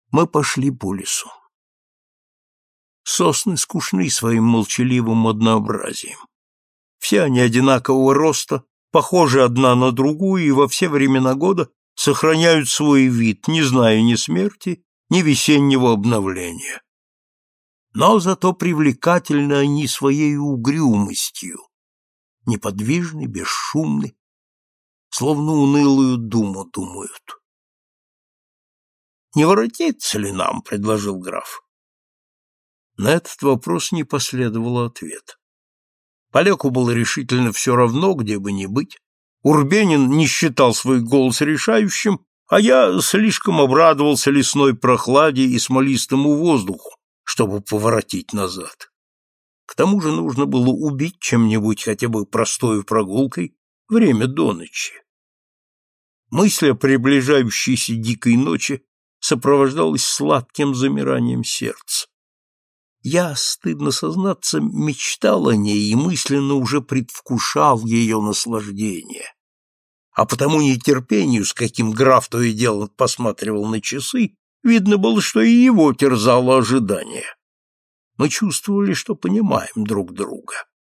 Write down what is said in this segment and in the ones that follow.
Мы пошли по лесу. Сосны скучны своим молчаливым однообразием. Все они одинакового роста, похожи одна на другую и во все времена года сохраняют свой вид, не зная ни смерти, ни весеннего обновления. Но зато привлекательны они своей угрюмостью, неподвижны, бесшумны, словно унылую думу думают. «Не воротиться ли нам?» — предложил граф. На этот вопрос не последовало ответа. Поляку было решительно все равно, где бы ни быть. Урбенин не считал свой голос решающим, а я слишком обрадовался лесной прохладе и смолистому воздуху, чтобы поворотить назад. К тому же нужно было убить чем-нибудь, хотя бы простой прогулкой, время до ночи. Мысль о приближающейся дикой ночи сопровождалась сладким замиранием сердца. Я, стыдно сознаться, мечтал о ней и мысленно уже предвкушал ее наслаждение. А потому нетерпению, с каким граф то и дело посматривал на часы, видно было, что и его терзало ожидание. Мы чувствовали, что понимаем друг друга.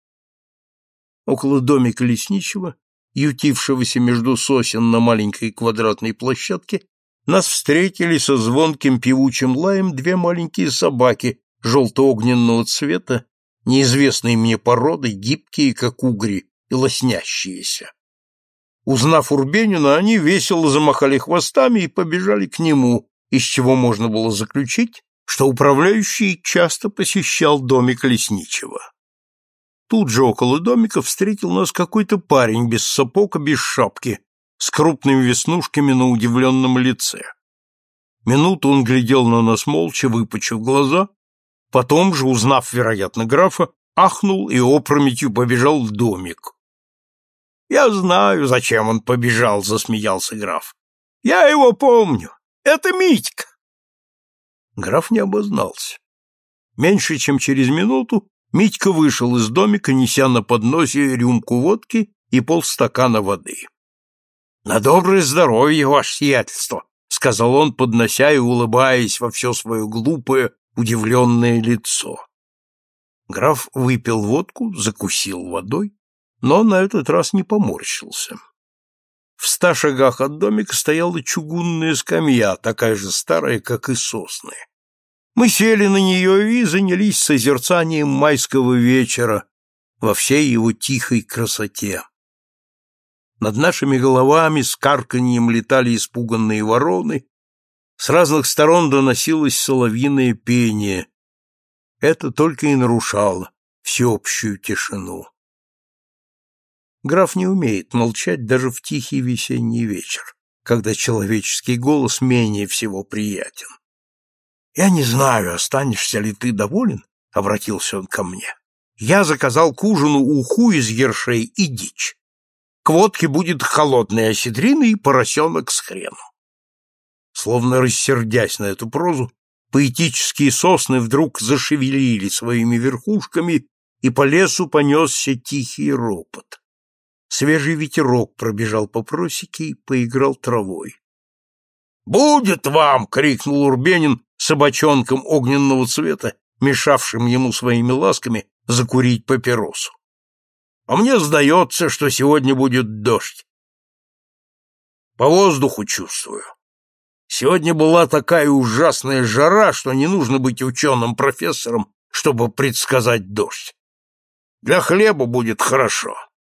Около домика лесничего, ютившегося между сосен на маленькой квадратной площадке, нас встретили со звонким певучим лаем две маленькие собаки желто-огненного цвета, неизвестной мне породы, гибкие, как угри, и лоснящиеся. Узнав Урбенина, они весело замахали хвостами и побежали к нему, из чего можно было заключить, что управляющий часто посещал домик лесничего. Тут же около домика встретил нас какой-то парень без сапог и без шапки, с крупными веснушками на удивленном лице. Минуту он глядел на нас молча, выпучив глаза, потом же, узнав, вероятно, графа, ахнул и опрометью побежал в домик. «Я знаю, зачем он побежал», — засмеялся граф. «Я его помню. Это Митька». Граф не обознался. Меньше чем через минуту Митька вышел из домика, неся на подносе рюмку водки и полстакана воды. «На доброе здоровье, ваше сиятельство», — сказал он, поднося и улыбаясь во все свое глупое, удивленное лицо. Граф выпил водку, закусил водой, но на этот раз не поморщился. В 100 шагах от домика стояла чугунная скамья, такая же старая, как и сосны. Мы сели на нее и занялись созерцанием майского вечера во всей его тихой красоте. Над нашими головами с карканьем летали испуганные вороны, с разных сторон доносилось соловьиное пение. Это только и нарушало всеобщую тишину. Граф не умеет молчать даже в тихий весенний вечер, когда человеческий голос менее всего приятен. «Я не знаю, останешься ли ты доволен?» — обратился он ко мне. «Я заказал к ужину уху из ершей и дичь. К водке будет холодная осетрина и поросенок с хреном». Словно рассердясь на эту прозу, поэтические сосны вдруг зашевелили своими верхушками, и по лесу понесся тихий ропот. Свежий ветерок пробежал по просеке и поиграл травой. «Будет вам!» — крикнул Урбенин собачонком огненного цвета, мешавшим ему своими ласками закурить папиросу. «А мне сдается, что сегодня будет дождь. По воздуху чувствую. Сегодня была такая ужасная жара, что не нужно быть ученым-профессором, чтобы предсказать дождь. Для хлеба будет хорошо».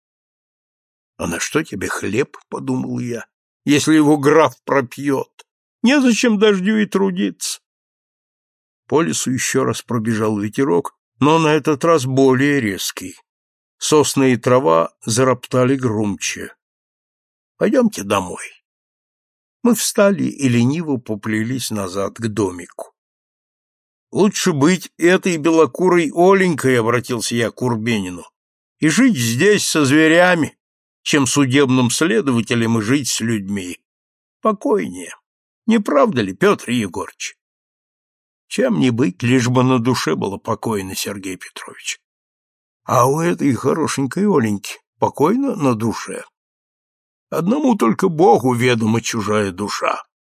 «А на что тебе хлеб?» — подумал я. «Если его граф пропьет, незачем дождю и трудиться». По лесу еще раз пробежал ветерок, но на этот раз более резкий. Сосны и трава зароптали громче. «Пойдемте домой». Мы встали и лениво поплелись назад к домику. «Лучше быть этой белокурой Оленькой», — обратился я к Урбенину, «и жить здесь со зверями, чем судебным следователем и жить с людьми. Покойнее. Не правда ли, Петр Егорыч?» «Чем не быть, лишь бы на душе было покойно, Сергей Петрович. А у этой хорошенькой Оленьки покойно на душе. Одному только Богу ведома чужая душа.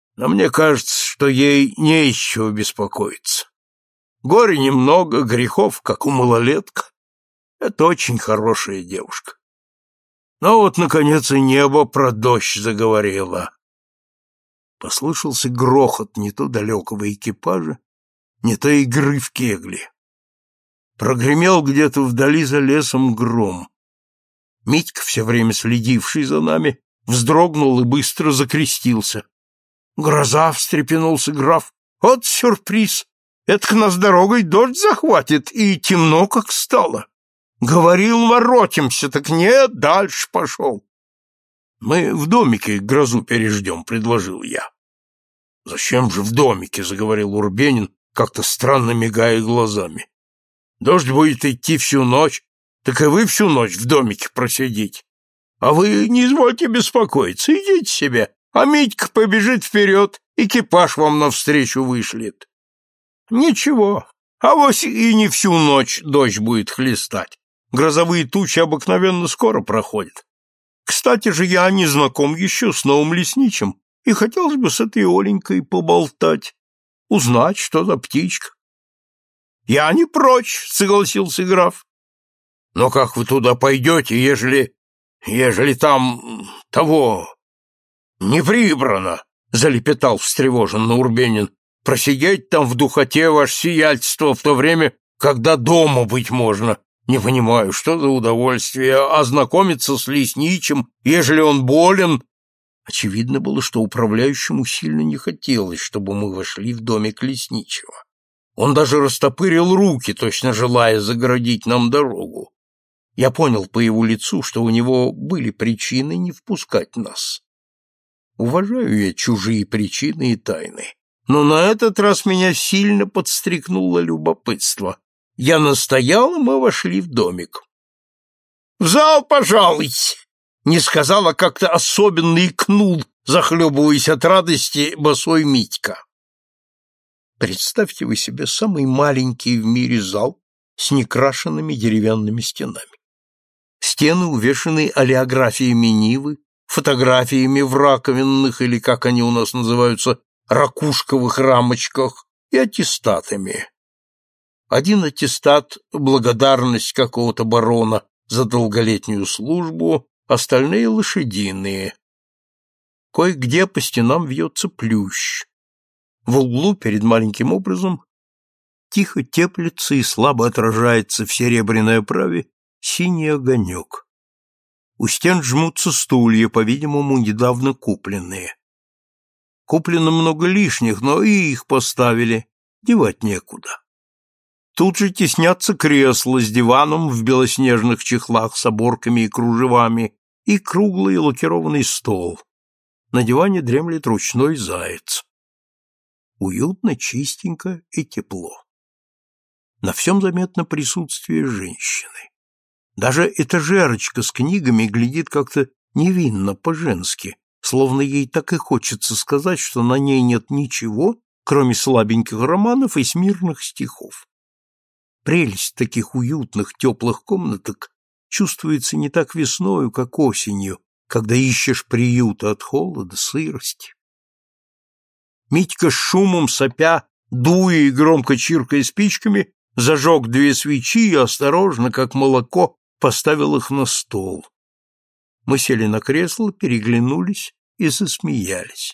Но мне кажется, что ей не из чего беспокоиться. Горя немного, грехов, как у малолетка. Это очень хорошая девушка. Но вот, наконец, и небо про дождь заговорило. Послышался грохот не то далекого экипажа, не то игры в кегли. Прогремел где-то вдали за лесом гром. Митька, все время следивший за нами, вздрогнул и быстро закрестился. «Гроза!» — встрепенулся граф. «Вот сюрприз! Этак нас дорогой дождь захватит, и темно как стало. Говорил, воротимся, так нет, дальше пошел». «Мы в домике грозу переждем», — предложил я. «Зачем же в домике?» — заговорил Урбенин, как-то странно мигая глазами. «Дождь будет идти всю ночь, так и вы всю ночь в домике просидите. А вы не извольте беспокоиться, идите себе, а Митька побежит вперед, экипаж вам навстречу вышлет». «Ничего, авось и не всю ночь дождь будет хлестать. Грозовые тучи обыкновенно скоро проходят. Кстати же, я не знаком еще с новым лесничим, и хотелось бы с этой Оленькой поболтать, узнать, что за птичка». «Я не прочь», — согласился граф. «Но как вы туда пойдете, ежели там того не прибрано?» — залепетал встревоженно Урбенин. «Просидеть там в духоте, ваше сиятельство, в то время, когда дома быть можно. Не понимаю, что за удовольствие ознакомиться с лесничим, ежели он болен». Очевидно было, что управляющему сильно не хотелось, чтобы мы вошли в домик лесничего. Он даже растопырил руки, точно желая загородить нам дорогу. Я понял по его лицу, что у него были причины не впускать нас. Уважаю я чужие причины и тайны, но на этот раз меня сильно подстрекнуло любопытство. Я настоял, и мы вошли в домик. «В зал, пожалуйте!» Не сказал, а как-то особенно икнул, захлебываясь от радости, босой Митька. Представьте вы себе самый маленький в мире зал с некрашенными деревянными стенами. Стены увешаны олеографиями Нивы, фотографиями в раковинных, или, как они у нас называются, ракушковых рамочках, и аттестатами. Один аттестат — благодарность какого-то барона за долголетнюю службу, остальные — лошадиные. Кое-где по стенам вьется плющ. В углу перед маленьким образом тихо теплится и слабо отражается в серебряной оправе синий огонек. У стен жмутся стулья, по-видимому, недавно купленные. Куплено много лишних, но и их поставили, девать некуда. Тут же теснятся кресла с диваном в белоснежных чехлах с оборками и кружевами и круглый лакированный стол. На диване дремлет ручной заяц. Уютно, чистенько и тепло. На всем заметно присутствие женщины. Даже этажерочка с книгами глядит как-то невинно, по-женски, словно ей так и хочется сказать, что на ней нет ничего, кроме слабеньких романов и смирных стихов. Прелесть таких уютных, теплых комнаток чувствуется не так весною, как осенью, когда ищешь приюта от холода, сырости. Митька с шумом сопя, дуя и громко чиркая спичками, зажег 2 свечи и осторожно, как молоко, поставил их на стол. Мы сели на кресло, переглянулись и засмеялись.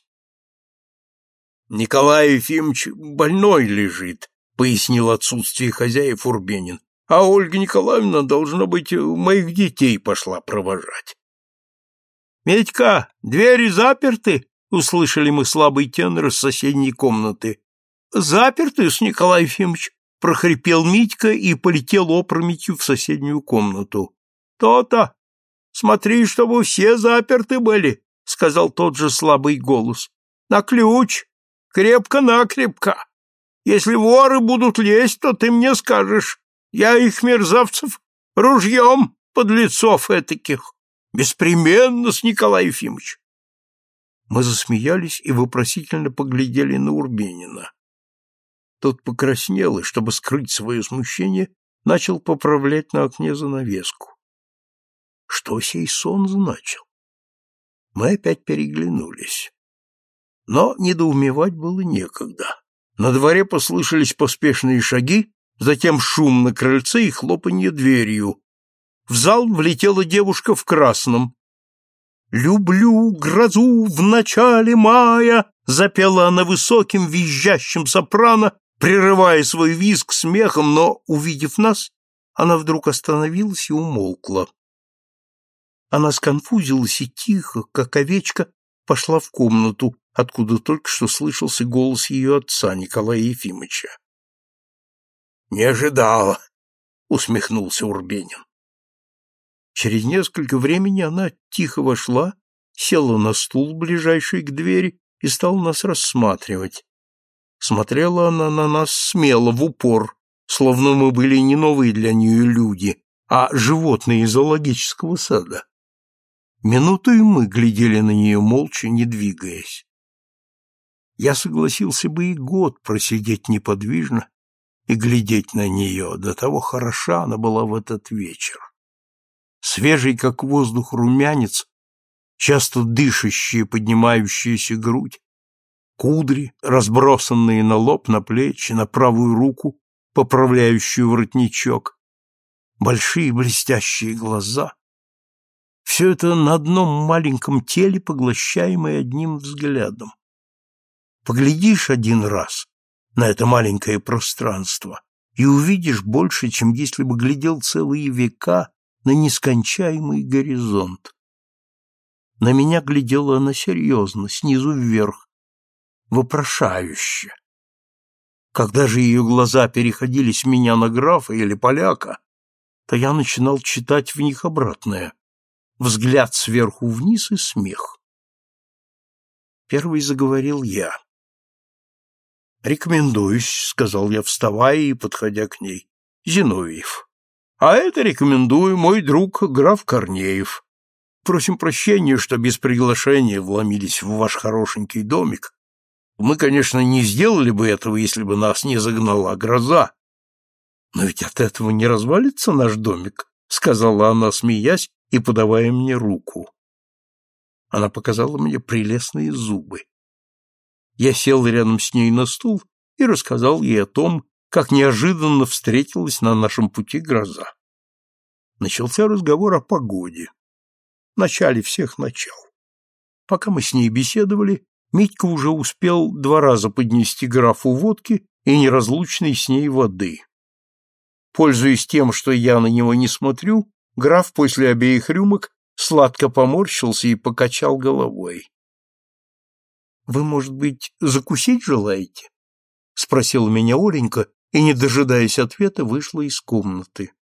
«Николай Ефимович больной лежит», — пояснил отсутствие хозяев Урбенин, «а Ольга Николаевна, должно быть, моих детей пошла провожать». «Медька, двери заперты?» — услышали мы слабый тенор из соседней комнаты. «Заперты-с, Николай Ефимович», — прохрипел Митька и полетел опрометью в соседнюю комнату. «То-то! Смотри, чтобы все заперты были», — сказал тот же слабый голос. «На ключ! Крепко-накрепко! Если воры будут лезть, то ты мне скажешь. Я их, мерзавцев, ружьем, подлецов этаких. Беспременно-с, Николай Ефимович». Мы засмеялись и вопросительно поглядели на Урбенина. Тот покраснел и, чтобы скрыть свое смущение, начал поправлять на окне занавеску. Что сей сон значил? Мы опять переглянулись. Но недоумевать было некогда. На дворе послышались поспешные шаги, затем шум на крыльце и хлопанье дверью. В зал влетела девушка в красном. «Люблю грозу в начале мая», — запела она высоким визжащим сопрано, прерывая свой визг смехом, но, увидев нас, она вдруг остановилась и умолкла. Она сконфузилась и тихо, как овечка, пошла в комнату, откуда только что слышался голос ее отца, Николая Ефимовича. «Не ожидала», — усмехнулся Урбенин. Через несколько времени она тихо вошла, села на стул, ближайший к двери, и стала нас рассматривать. Смотрела она на нас смело, в упор, словно мы были не новые для нее люди, а животные из зоологического сада. Минуту и мы глядели на нее молча, не двигаясь. Я согласился бы и год просидеть неподвижно и глядеть на нее, до того хороша она была в этот вечер. Свежий, как воздух, румянец, часто дышащая, поднимающаяся грудь, кудри, разбросанные на лоб, на плечи, на правую руку, поправляющую воротничок, большие блестящие глаза. Все это на одном маленьком теле, поглощаемое одним взглядом. Поглядишь один раз на это маленькое пространство и увидишь больше, чем если бы глядел целые века на нескончаемый горизонт. На меня глядела она серьезно, снизу вверх, вопрошающе. Когда же ее глаза переходили с меня на графа или поляка, то я начинал читать в них обратное: взгляд сверху вниз и смех. Первый заговорил я. «Рекомендуюсь», — сказал я, вставая и подходя к ней, — «Зиновьев. А это рекомендую мой друг граф Корнеев. Просим прощения, что без приглашения вломились в ваш хорошенький домик. Мы, конечно, не сделали бы этого, если бы нас не загнала гроза. Но ведь от этого не развалится наш домик», — сказала она, смеясь и подавая мне руку. Она показала мне прелестные зубы. Я сел рядом с ней на стул и рассказал ей о том, как неожиданно встретилась на нашем пути гроза. Начался разговор о погоде. Начале всех начал. Пока мы с ней беседовали, Митька уже успел 2 раза поднести графу водки и неразлучной с ней воды. Пользуясь тем, что я на него не смотрю, граф после обеих рюмок сладко поморщился и покачал головой. «Вы, может быть, закусить желаете?» — спросила меня Оленька и, не дожидаясь ответа, вышла из комнаты.